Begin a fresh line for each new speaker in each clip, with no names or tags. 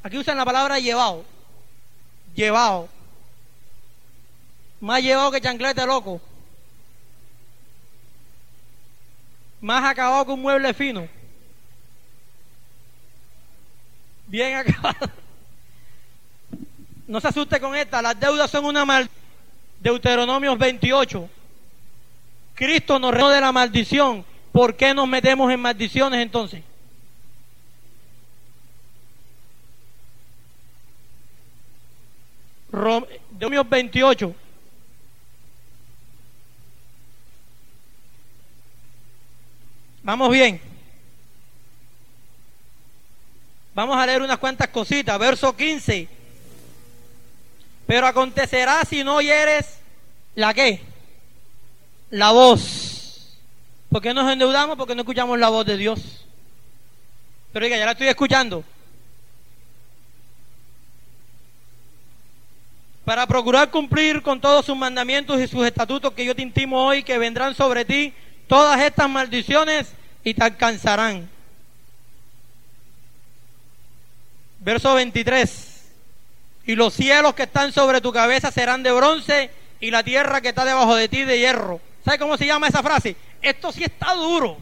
Aquí usan la palabra llevado. Llevado. Más llevado que chanclete loco. Más acabado que un mueble fino. Bien acabado. No se asuste con esta. Las deudas son una maldición. Deuteronomios 28. Cristo nos redimió de la maldición. ¿Por qué nos metemos en maldiciones entonces? Deuteronomios 28. Vamos bien. Vamos a leer unas cuantas cositas. Verso 15. Pero acontecerá si no oyeres ¿la qué? La voz. ¿Por qué nos endeudamos? Porque no escuchamos la voz de Dios. Pero diga, ya la estoy escuchando. Para procurar cumplir con todos sus mandamientos y sus estatutos que yo te intimo hoy, que vendrán sobre ti todas estas maldiciones y te alcanzarán. Verso 23. Y los cielos que están sobre tu cabeza serán de bronce, y la tierra que está debajo de ti de hierro. ¿Sabe cómo se llama esa frase? Esto sí está duro.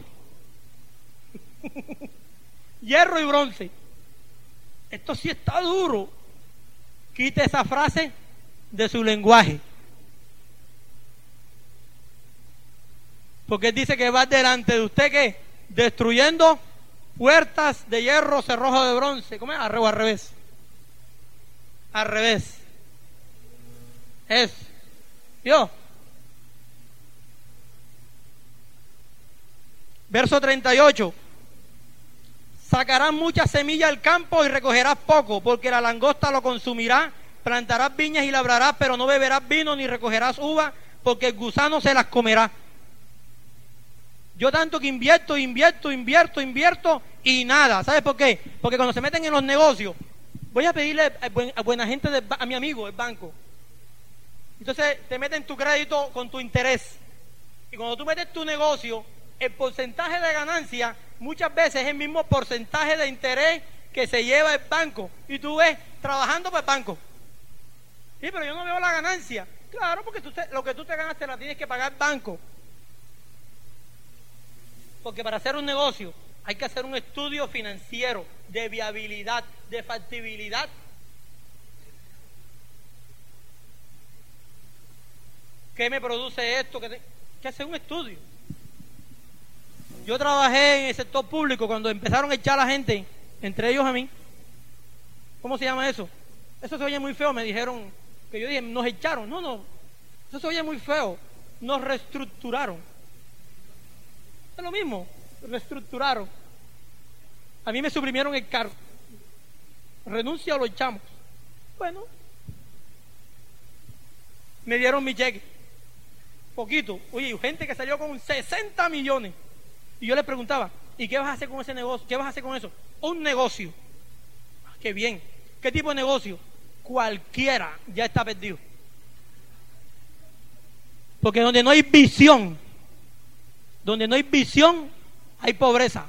Hierro y bronce. Esto sí está duro. Quite esa frase de su lenguaje. Porque él dice que va delante de usted, ¿qué? Destruyendo puertas de hierro, cerrojo de bronce. ¿Cómo es? Al revés. Al revés. Es. ¿Vio? Verso 38. Sacarás mucha semilla al campo y recogerás poco, porque la langosta lo consumirá. Plantarás viñas y labrarás, pero no beberás vino ni recogerás uvas, porque el gusano se las comerá. Yo tanto que invierto y nada. ¿Sabes por qué? Porque cuando se meten en los negocios, voy a pedirle a buena gente, a mi amigo, el banco. Entonces te meten tu crédito con tu interés. Y cuando tú metes tu negocio, el porcentaje de ganancia muchas veces es el mismo porcentaje de interés que se lleva el banco. Y tú ves trabajando para el banco. Sí, pero yo no veo la ganancia. Claro, porque lo que tú te ganas te la tienes que pagar el banco. Porque para hacer un negocio hay que hacer un estudio financiero de viabilidad, de factibilidad. ¿Qué me produce esto? Que hacer un estudio. Yo trabajé en el sector público cuando empezaron a echar a la gente, entre ellos a mí. ¿Cómo se llama eso? Eso se oye muy feo, me dijeron, que yo dije, nos echaron. No, eso se oye muy feo. Nos reestructuraron. Es lo mismo, reestructuraron. A mí me suprimieron el cargo. Renuncia o lo echamos. Bueno, me dieron mi cheque. Poquito. Oye, gente que salió con 60 millones. Y yo les preguntaba, ¿y qué vas a hacer con ese negocio? ¿Qué vas a hacer con eso? Un negocio. Qué bien. ¿Qué tipo de negocio? Cualquiera ya está perdido. Porque donde no hay visión, hay pobreza.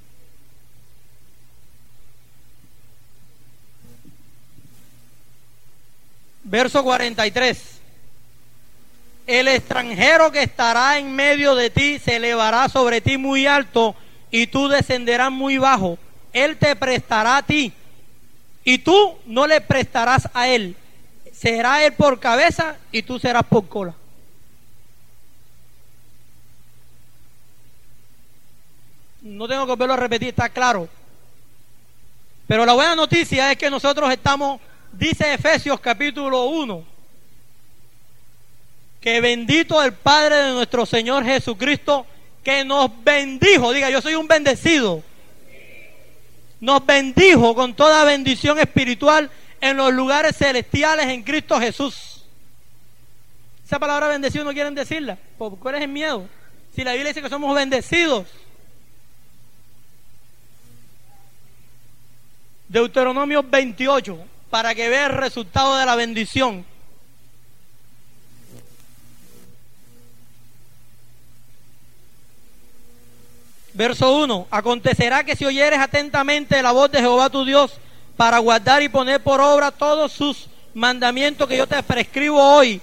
Verso 43. El extranjero que estará en medio de ti se elevará sobre ti muy alto y tú descenderás muy bajo. Él te prestará a ti y tú no le prestarás a él. Será él por cabeza y tú serás por cola. No tengo que volverlo a repetir, está claro. Pero la buena noticia es que nosotros estamos, dice Efesios capítulo 1, que bendito el Padre de nuestro Señor Jesucristo, que nos bendijo. Diga, yo soy un bendecido. Nos bendijo con toda bendición espiritual en los lugares celestiales en Cristo Jesús. Esa palabra bendecido no quieren decirla. ¿Por cuál es el miedo? Si la Biblia dice que somos bendecidos. Deuteronomio 28, para que vea el resultado de la bendición. Verso 1. Acontecerá que si oyeres atentamente la voz de Jehová tu Dios para guardar y poner por obra todos sus mandamientos que yo te prescribo hoy.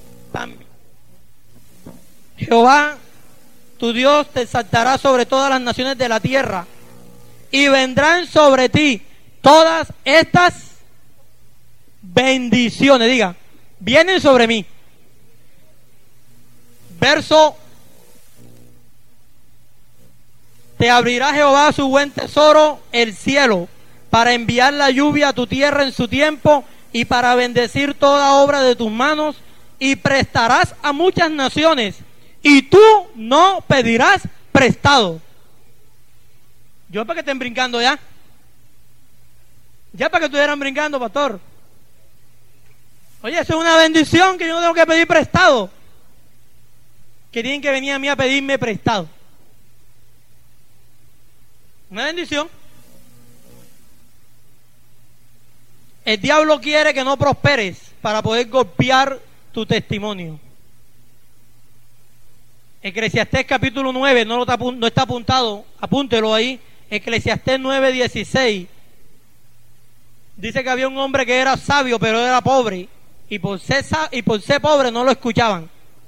Jehová, tu Dios, te exaltará sobre todas las naciones de la tierra, y vendrán sobre ti todas estas bendiciones. Diga, vienen sobre mí. Verso: te abrirá Jehová su buen tesoro, el cielo, para enviar la lluvia a tu tierra en su tiempo, y para bendecir toda obra de tus manos, y prestarás a muchas naciones, y tú no pedirás prestado. Yo para que estén brincando ya. Ya para que estuvieran brincando, pastor. Oye, eso es una bendición, que yo no tengo que pedir prestado. Que tienen que venir a mí a pedirme prestado. Una bendición. El diablo quiere que no prosperes para poder golpear tu testimonio. Eclesiastés capítulo 9, no está apuntado, apúntelo ahí. Eclesiastés 9:16. Dice que había un hombre que era sabio, pero era pobre, y por ser pobre no lo escuchaban.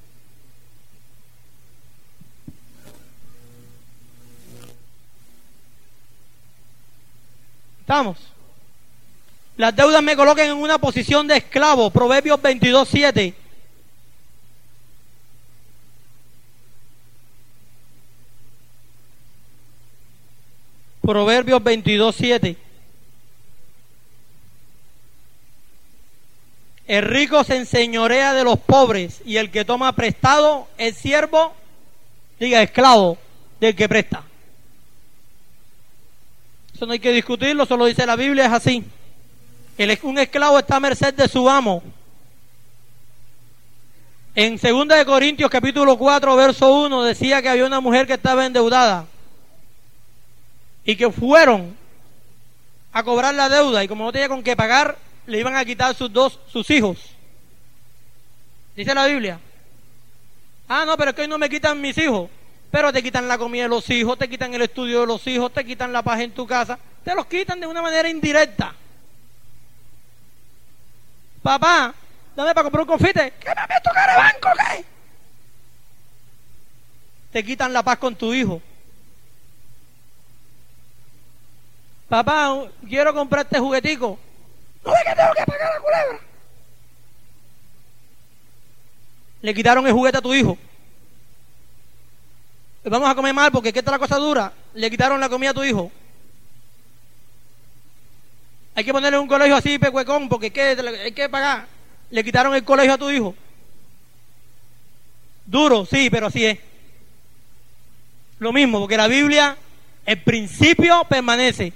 ¿Estamos? Las deudas me colocan en una posición de esclavo. Proverbios 22:7. Proverbios 22:7. El rico se enseñorea de los pobres, y el que toma prestado es siervo, diga, esclavo del que presta. Eso no hay que discutirlo, eso lo dice la Biblia, es así. Un esclavo está a merced de su amo. En 2 Corintios capítulo 4 verso 1 decía que había una mujer que estaba endeudada y que fueron a cobrar la deuda, y como no tenía con qué pagar, le iban a quitar sus hijos. Dice la Biblia: ah, no, pero es que hoy no me quitan mis hijos. Pero te quitan la comida de los hijos, te quitan el estudio de los hijos, te quitan la paz en tu casa, te los quitan de una manera indirecta. Papá, dame para comprar un confite. ¿Qué me meto cara de banco, qué? Te quitan la paz con tu hijo. Papá, quiero comprar este juguetico. ¿No ves que tengo que pagar la culebra? Le quitaron el juguete a tu hijo. Vamos a comer mal porque ¿qué está la cosa dura? Le quitaron la comida a tu hijo. Hay que ponerle un colegio así, pecuecón, porque hay que pagar. Le quitaron el colegio a tu hijo. Duro, sí, pero así es. Lo mismo, porque la Biblia, el principio permanece.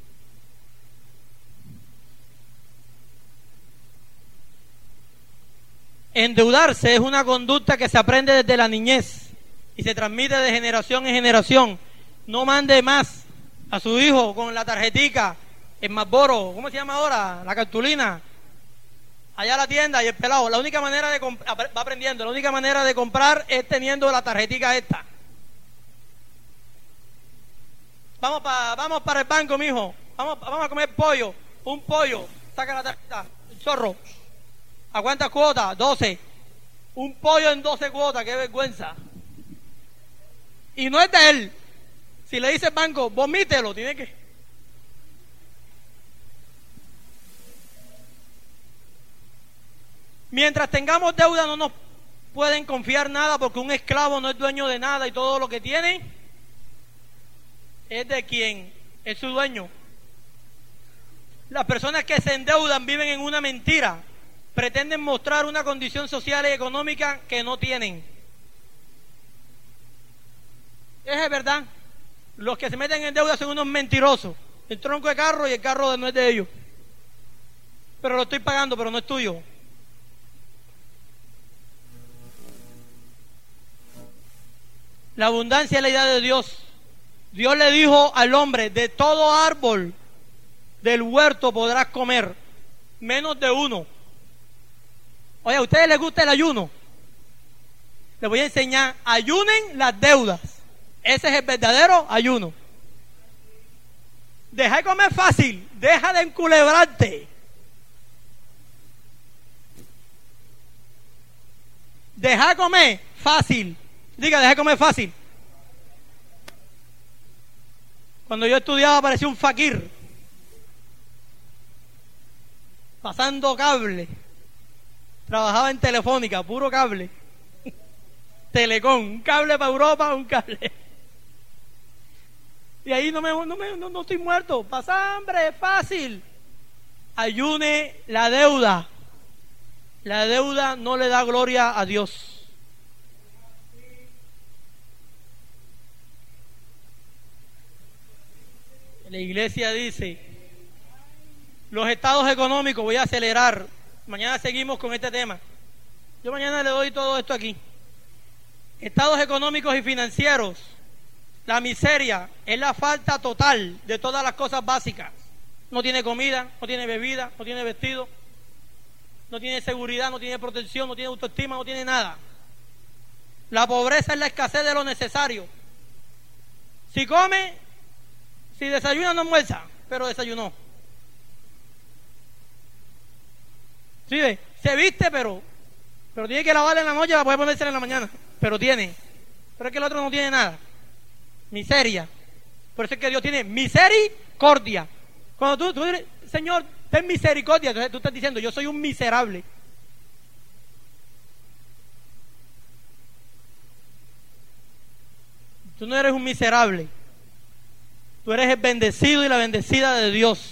Endeudarse es una conducta que se aprende desde la niñez y se transmite de generación en generación. No mande más a su hijo con la tarjetica, el Marlboro, ¿cómo se llama ahora? La cartulina, allá a la tienda, y el pelado. La única manera de va aprendiendo, la única manera de comprar es teniendo la tarjetica esta. Vamos para el banco, mijo. Vamos a comer pollo. Un pollo. Saca la tarjeta. El zorro. ¿A cuántas cuotas? 12. Un pollo en 12 cuotas. ¡Qué vergüenza! Y no es de él. Si le dice el banco, vomítelo. Tiene que... Mientras tengamos deuda no nos pueden confiar nada, porque un esclavo no es dueño de nada, y todo lo que tiene es de quien es su dueño. Las personas que se endeudan viven en una mentira. Pretenden mostrar una condición social y económica que no tienen. Es verdad. Los que se meten en deuda son unos mentirosos. El tronco de carro, y el carro no es de ellos. Pero lo estoy pagando, pero no es tuyo. La abundancia es la idea de Dios. Dios le dijo al hombre: de todo árbol del huerto podrás comer, menos de uno. Oye, ¿a ustedes les gusta el ayuno? Les voy a enseñar. Ayunen las deudas. Ese es el verdadero ayuno. Deja de comer fácil, deja de enculebrarte. Deja de comer fácil. Diga, deja de comer fácil. Cuando yo estudiaba parecía un fakir, pasando cable. Trabajaba en Telefónica, puro cable. Telecom, un cable para Europa, un cable. Y ahí no estoy muerto. Pasa hambre, fácil. Ayune la deuda. La deuda no le da gloria a Dios. La iglesia dice, los estados económicos, voy a acelerar. Mañana seguimos con este tema. Yo mañana le doy todo esto aquí. Estados económicos y financieros. La miseria es la falta total de todas las cosas básicas. No tiene comida, no tiene bebida, no tiene vestido, no tiene seguridad, no tiene protección, no tiene autoestima, no tiene nada. La pobreza es la escasez de lo necesario. Si come, si desayuna no almuerza, pero desayunó. ¿Sí ve? Se viste, pero tiene que lavarla en la noche para poder ponérsela en la mañana. Pero tiene. Pero es que el otro no tiene nada. Miseria. Por eso es que Dios tiene misericordia. Cuando tú dices, Señor, ten misericordia, entonces tú estás diciendo, yo soy un miserable. Tú no eres un miserable. Tú eres el bendecido y la bendecida de Dios.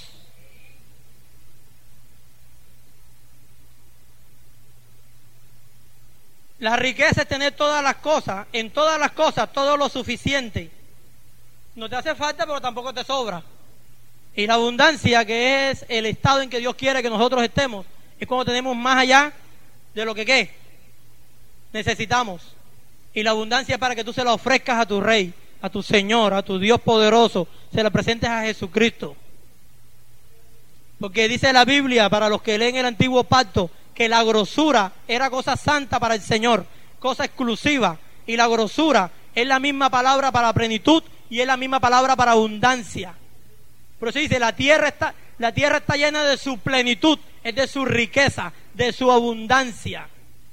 La riqueza es tener todas las cosas, en todas las cosas, todo lo suficiente. No te hace falta, pero tampoco te sobra. Y la abundancia, que es el estado en que Dios quiere que nosotros estemos, es cuando tenemos más allá de lo que ¿qué? Necesitamos. Y la abundancia es para que tú se la ofrezcas a tu Rey, a tu Señor, a tu Dios poderoso, se la presentes a Jesucristo. Porque dice la Biblia, para los que leen el Antiguo Pacto, que la grosura era cosa santa para el Señor, cosa exclusiva, y la grosura es la misma palabra para plenitud y es la misma palabra para abundancia. Por eso dice, la tierra está llena de su plenitud, es de su riqueza, de su abundancia.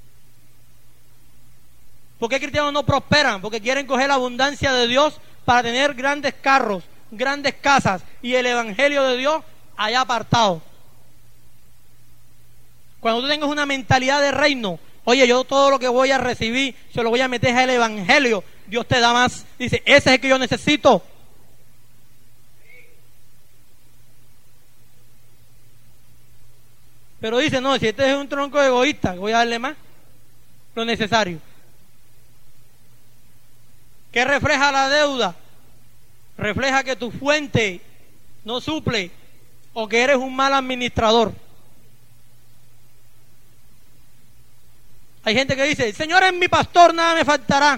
¿Por qué cristianos no prosperan? Porque quieren coger la abundancia de Dios para tener grandes carros, grandes casas y el evangelio de Dios allá apartado. Cuando tú tengas una mentalidad de reino, oye, yo todo lo que voy a recibir se lo voy a meter al evangelio, Dios te da más. Dice, ese es el que yo necesito. Pero dice, no, si este es un tronco egoísta, voy a darle más, lo necesario. ¿Qué refleja la deuda? Refleja que tu fuente no suple o que eres un mal administrador. Hay gente que dice, el Señor es mi pastor, nada me faltará.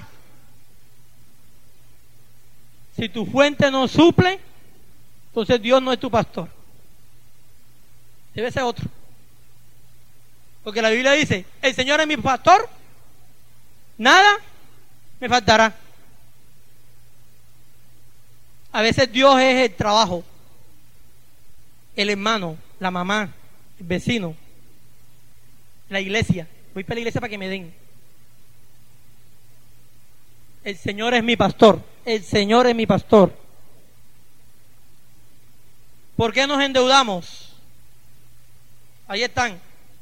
Si tu fuente no suple, entonces Dios no es tu pastor. Debe ser otro. Porque la Biblia dice, el Señor es mi pastor, nada me faltará. A veces Dios es el trabajo, el hermano, la mamá, el vecino, la iglesia. Voy para la iglesia para que me den. El Señor es mi pastor. El Señor es mi pastor. ¿Por qué nos endeudamos? Ahí están.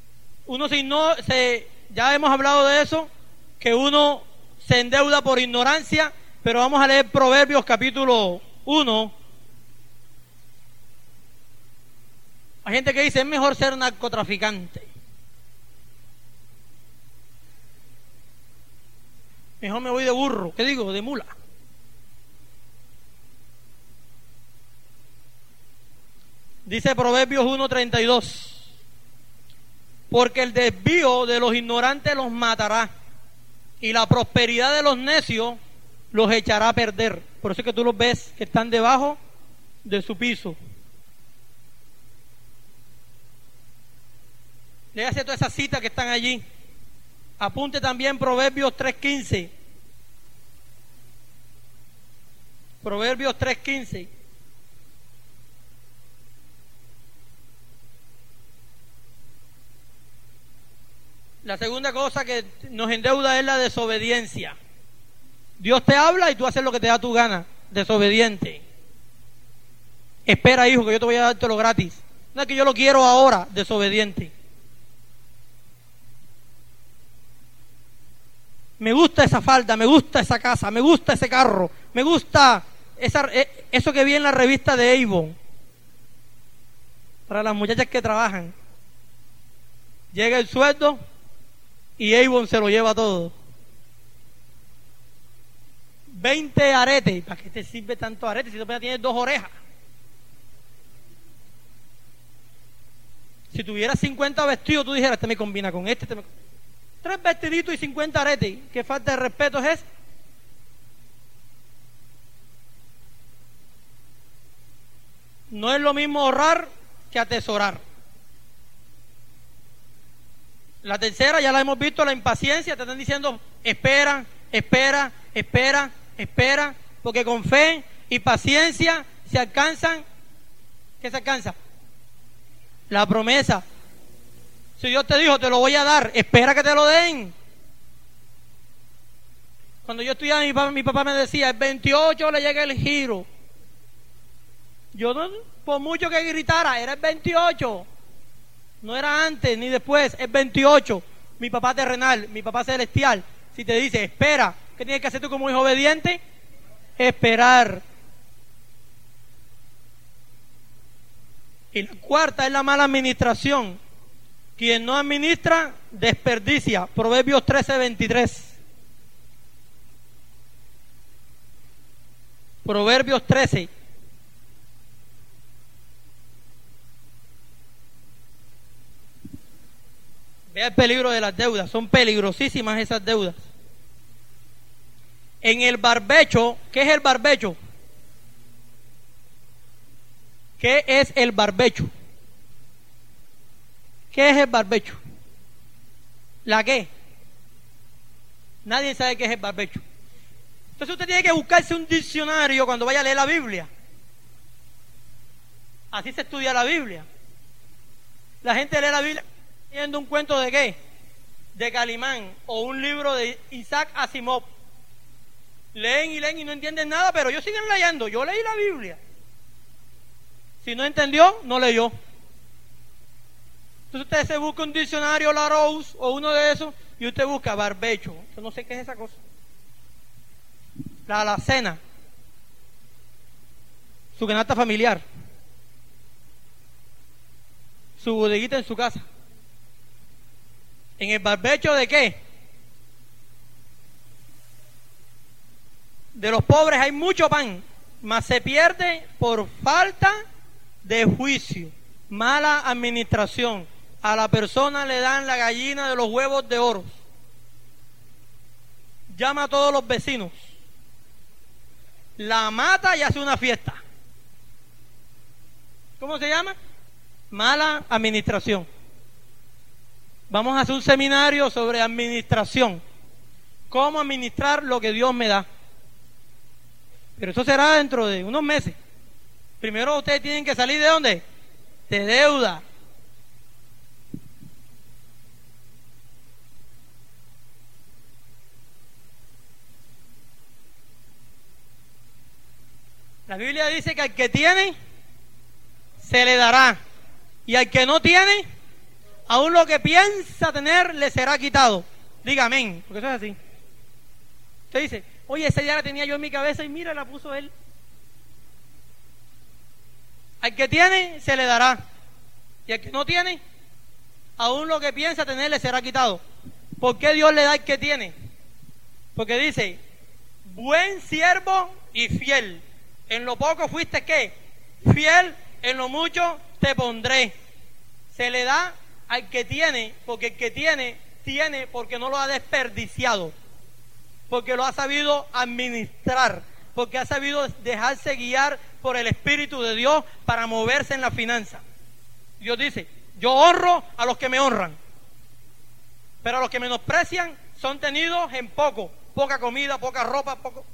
Ya hemos hablado de eso, que uno se endeuda por ignorancia, pero vamos a leer Proverbios capítulo 1. Hay gente que dice, es mejor ser narcotraficante. Mejor me voy de burro. ¿Qué digo? De mula. Dice Proverbios 1:32. Porque el desvío de los ignorantes los matará, y la prosperidad de los necios los echará a perder. Por eso es que tú los ves que están debajo de su piso. Léase todas esas citas que están allí. Apunte también Proverbios 3:15. Proverbios 3:15. La segunda cosa que nos endeuda es la desobediencia. Dios te habla y tú haces lo que te da tu gana. Desobediente. Espera, hijo, que yo te voy a dártelo gratis. No es que yo lo quiero ahora. Desobediente. Me gusta esa falda, me gusta esa casa, me gusta ese carro, me gusta eso que vi en la revista de Avon. Para las muchachas que trabajan. Llega el sueldo y Avon se lo lleva todo. 20 aretes. ¿Para qué te sirve tanto arete si tú apenas tienes 2 orejas? Si tuvieras 50 vestidos, tú dijeras, este me combina con este, 3 vestiditos y 50 aretes. ¿Qué falta de respeto es esa? No es lo mismo ahorrar que atesorar. La tercera, ya la hemos visto, la impaciencia. Te están diciendo, espera, espera, espera, espera, porque con fe y paciencia se alcanzan. ¿Qué se alcanza? La promesa. Si Dios te dijo, te lo voy a dar, espera que te lo den. Cuando yo estudiaba, mi papá me decía, el 28 le llega el giro. Yo no, por mucho que gritara, era el 28. No era antes ni después, es 28. Mi papá terrenal, mi papá celestial, si te dice, espera, ¿qué tienes que hacer tú como hijo obediente? Esperar. Y la cuarta es la mala administración. Quien no administra, desperdicia. Proverbios 13:23. Proverbios 13. Vea el peligro de las deudas. Son peligrosísimas esas deudas. En el barbecho, ¿qué es el barbecho? ¿Qué es el barbecho? ¿Qué es el barbecho? ¿La qué? Nadie sabe qué es el barbecho. Entonces usted tiene que buscarse un diccionario cuando vaya a leer la Biblia. Así se estudia la Biblia. La gente lee la Biblia leyendo un cuento de qué? De Calimán o un libro de Isaac Asimov. Leen y no entienden nada, pero ellos siguen leyendo. Yo leí la Biblia. Si no entendió, no leyó. Entonces usted se busca un diccionario Larousse o uno de esos y usted busca barbecho. Yo no sé qué es esa cosa. La alacena. Su canasta familiar. Su bodeguita en su casa. ¿En el barbecho de qué? De los pobres hay mucho pan, mas se pierde por falta de juicio, mala administración. A la persona le dan la gallina de los huevos de oro. Llama a todos los vecinos, la mata y hace una fiesta. ¿Cómo se llama? Mala administración. Vamos a hacer un seminario sobre administración. Cómo administrar lo que Dios me da. Pero eso será dentro de unos meses. Primero ustedes tienen que salir ¿de dónde? De deuda. La Biblia dice que al que tiene, se le dará. Y al que no tiene, aún lo que piensa tener, le será quitado. Diga amén, porque eso es así. Usted dice, oye, esa idea la tenía yo en mi cabeza y mira, la puso él. Al que tiene, se le dará. Y al que no tiene, aún lo que piensa tener, le será quitado. ¿Por qué Dios le da al que tiene? Porque dice, buen siervo y fiel. En lo poco fuiste, ¿qué? Fiel, en lo mucho te pondré. Se le da al que tiene, porque el que tiene porque no lo ha desperdiciado, porque lo ha sabido administrar, porque ha sabido dejarse guiar por el Espíritu de Dios para moverse en la finanza. Dios dice, yo honro a los que me honran, pero a los que menosprecian son tenidos en poco, poca comida, poca ropa, poco.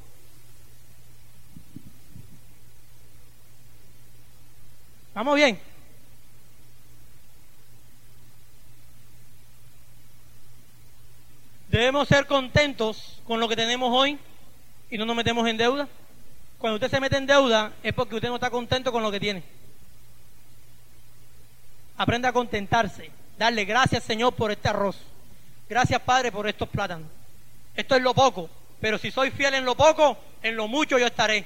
¿Vamos bien? Debemos ser contentos con lo que tenemos hoy y no nos metemos en deuda. Cuando usted se mete en deuda es porque usted no está contento con lo que tiene. Aprenda a contentarse, darle gracias, Señor, por este arroz. Gracias, Padre, por estos plátanos. Esto es lo poco, pero si soy fiel en lo poco, en lo mucho yo estaré.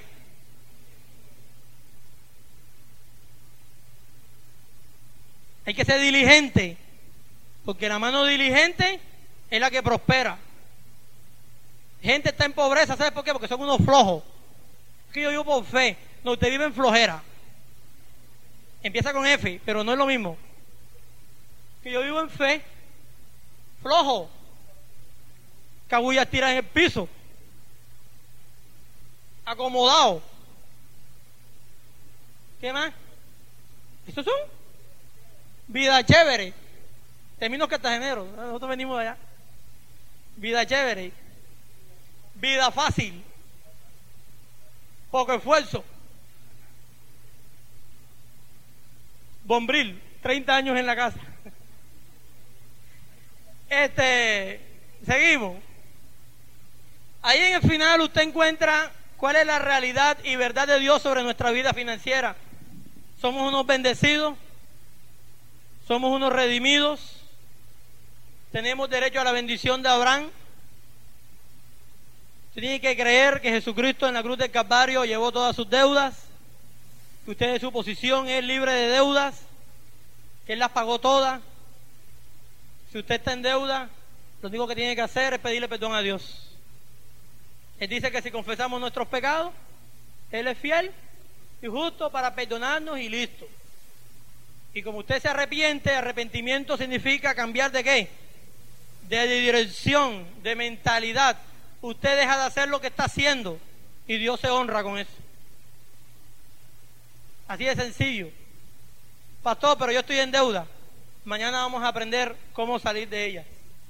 Hay que ser diligente, porque la mano diligente es la que prospera. Gente está en pobreza, ¿sabe por qué? Porque son unos flojos. Es que yo vivo por fe. No, usted vive en flojera. Empieza con F, pero no es lo mismo. Que yo vivo en fe, flojo. Cabullas tiras en el piso. Acomodado. ¿Qué más? ¿Esos son? Vida chévere. Termino Cartagenero. Nosotros venimos de allá. Vida chévere. Vida fácil. Poco esfuerzo. Bombril, 30 años en la casa. Seguimos. Ahí en el final usted encuentra cuál es la realidad y verdad de Dios sobre nuestra vida financiera. Somos unos bendecidos, somos unos redimidos, tenemos derecho a la bendición de Abraham. Usted tiene que creer que Jesucristo en la cruz del Calvario llevó todas sus deudas, que usted en su posición es libre de deudas, que Él las pagó todas. Si usted está en deuda, lo único que tiene que hacer es pedirle perdón a Dios. Él dice que si confesamos nuestros pecados, Él es fiel y justo para perdonarnos y listo. Y como usted se arrepiente, arrepentimiento significa cambiar de qué, de dirección, de mentalidad. Usted deja de hacer lo que está haciendo y Dios se honra con eso. Así de sencillo. Pastor, pero yo estoy en deuda. Mañana vamos a aprender cómo salir de ella,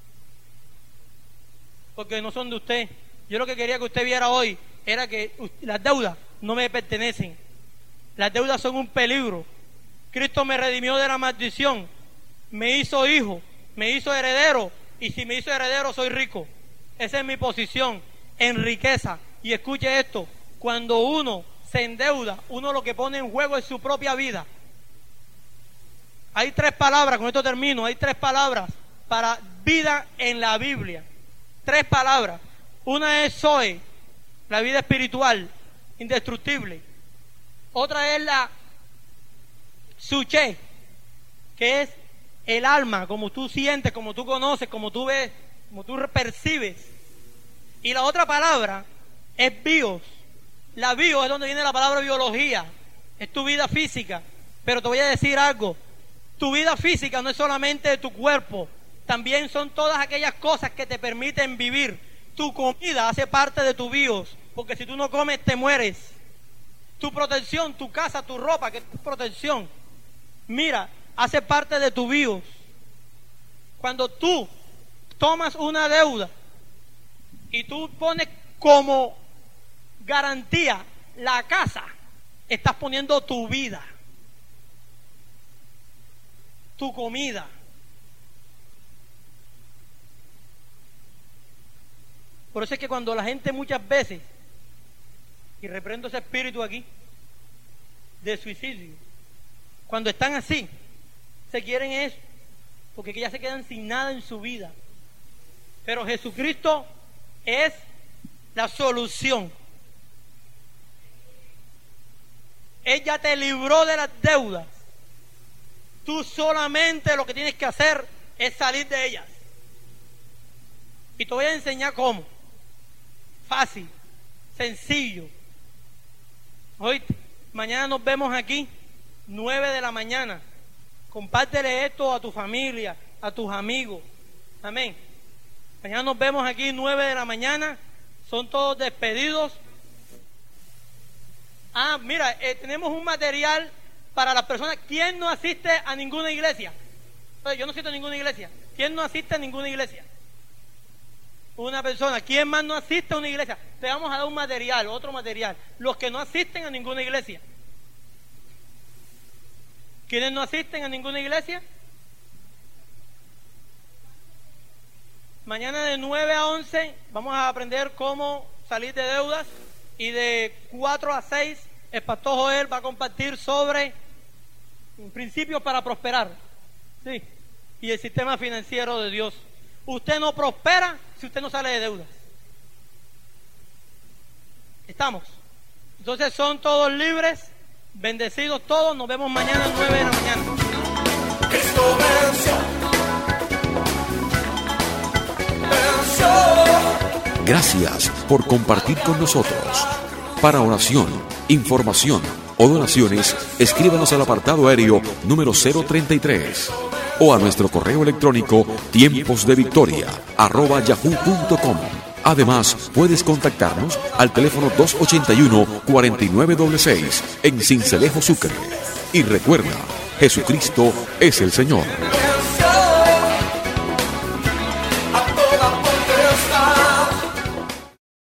porque no son de usted. Yo lo que quería que usted viera hoy era que las deudas no me pertenecen. Las deudas son un peligro. Cristo me redimió de la maldición, me hizo hijo, me hizo heredero, y si me hizo heredero soy rico. Esa es mi posición en riqueza. Y escuche esto, cuando uno se endeuda, uno lo que pone en juego es su propia vida. Hay 3 palabras, con esto termino, hay 3 palabras para vida en la Biblia. 3 palabras. Una es Zoe, la vida espiritual, indestructible. Otra es la Suche, que es el alma, como tú sientes, como tú conoces, como tú ves, como tú percibes. Y la otra palabra es bios. La bio es donde viene la palabra biología, es tu vida física. Pero te voy a decir algo, tu vida física no es solamente tu cuerpo, también son todas aquellas cosas que te permiten vivir. Tu comida hace parte de tu bios, porque si tú no comes te mueres. Tu protección, tu casa, tu ropa, que es tu protección, mira, hace parte de tu bios. Cuando tú tomas una deuda y tú pones como garantía la casa, estás poniendo tu vida, tu comida. Por eso es que cuando la gente muchas veces, y reprendo ese espíritu aquí de suicidio, cuando están así, se quieren eso, porque ya se quedan sin nada en su vida. Pero Jesucristo es la solución. Él ya te libró de las deudas. Tú solamente lo que tienes que hacer es salir de ellas. Y te voy a enseñar cómo. Fácil, sencillo. Hoy, mañana nos vemos aquí, 9 de la mañana. Compártele esto a tu familia, a tus amigos. Amén. Mañana nos vemos aquí, 9 de la mañana. Son todos despedidos. Mira, tenemos un material para las personas. ¿Quién no asiste a ninguna iglesia? Yo no asisto a ninguna iglesia. ¿Quién no asiste a ninguna iglesia? Una persona. ¿Quién más no asiste a una iglesia? Te vamos a dar un material, otro material. Los que no asisten a ninguna iglesia. ¿Quiénes no asisten a ninguna iglesia? Mañana de 9 a 11 vamos a aprender cómo salir de deudas, y de 4 a 6 el pastor Joel va a compartir sobre principios para prosperar, sí, y el sistema financiero de Dios. Usted no prospera si usted no sale de deudas. ¿Estamos? Entonces son todos libres, bendecidos todos. Nos vemos mañana a las 9 de la mañana.
Cristo venció.
Gracias por compartir con nosotros. Para oración, información o donaciones, escríbanos al apartado aéreo número 033 o a nuestro correo electrónico tiemposdevictoria@yahoo.com. Además, puedes contactarnos al teléfono 281-4966 en Sincelejo, Sucre. Y recuerda, Jesucristo es el Señor.